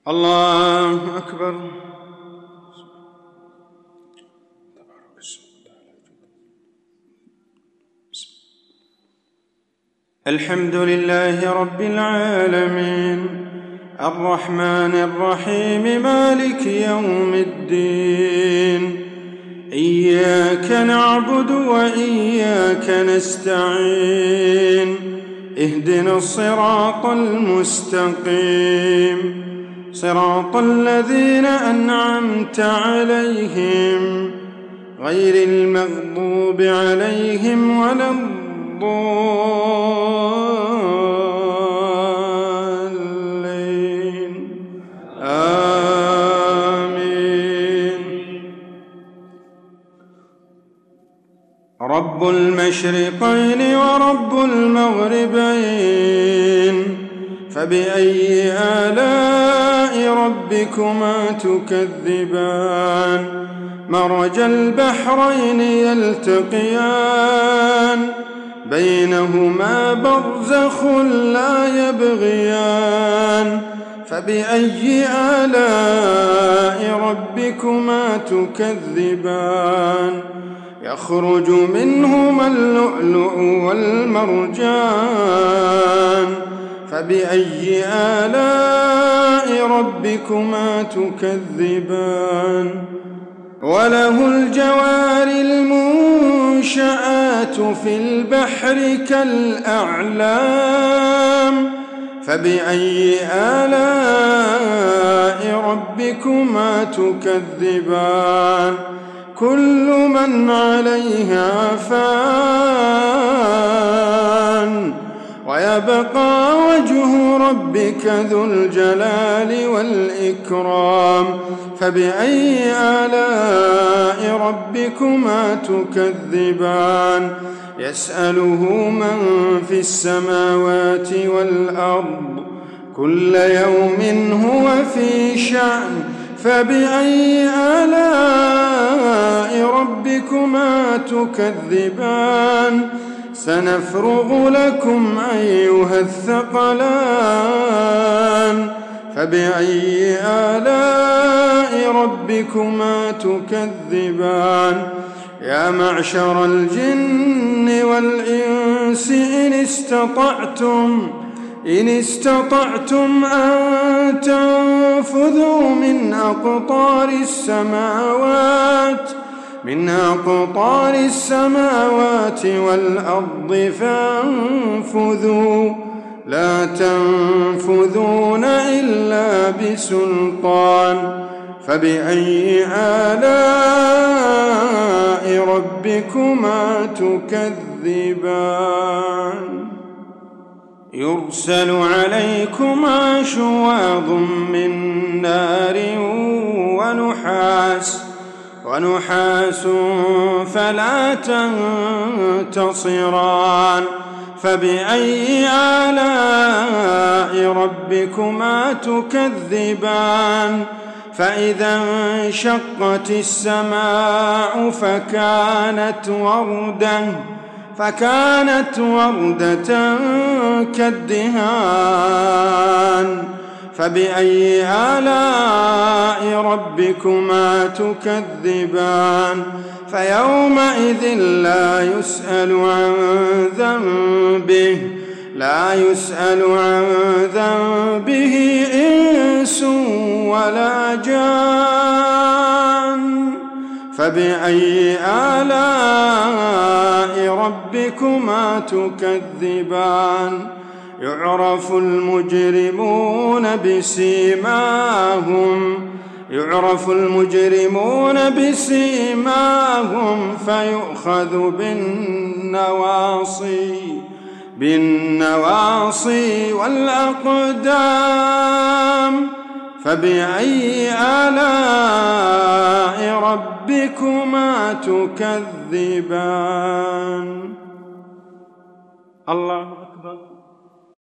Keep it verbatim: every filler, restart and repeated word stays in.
الله أكبر. الحمد لله رب العالمين الرحمن الرحيم مالك يوم الدين. إياك نعبد وإياك نستعين. اهدنا الصراط المستقيم صراط الذين أنعمت عليهم غير المغضوب عليهم ولا الضالين. آمين. رب المشرقين ورب المغربين فبأي آلاء ربكما تكذبان. مرج البحرين يلتقيان بينهما برزخ لا يبغيان. فبأي آلاء ربكما تكذبان. يخرج منهما اللؤلؤ والمرجان. فبأي آلاء ربكما تكذبان. وله الجوار المنشآت في البحر كالأعلام. فبأي آلاء ربكما تكذبان. كل من عليها فان ويبقى وجه ربك ذو الجلال والإكرام. فبأي آلاء ربكما تكذبان. يسأله من في السماوات والأرض كل يوم هو في شأن. فبأي آلاء ربكما تكذبان. سنفرغ لكم أيها الثقلان. فبأي آلاء ربكما تكذبان. يا معشر الجن والإنس إن استطعتم إن استطعتم أن تنفذوا من أقطار السماوات من أقطار السماوات والأرض فانفذوا لا تنفذون إلا بسلطان. فبأي آلاء ربكما تكذبان. يرسل عليكما شواظ من نار ونحاس ونحاس فلا تنتصران. فبأي آلاء ربكما تكذبان. فإذا انشقت السماء فكانت وردة فكانت وردة كالدهان. فبأي آلاء ربكما تكذبان. فيومئذ لا يسأل عن ذنبه لا يسأل عن ذنبه إنس ولا جان. فبأي آلاء ربكما تكذبان. يعرف المجرمون بسيماهم يعرف المجرمون بسيماهم فيؤخذ بالنواصي بالنواصي والأقدام. فبأي آلاء ربكما تكذبان. الله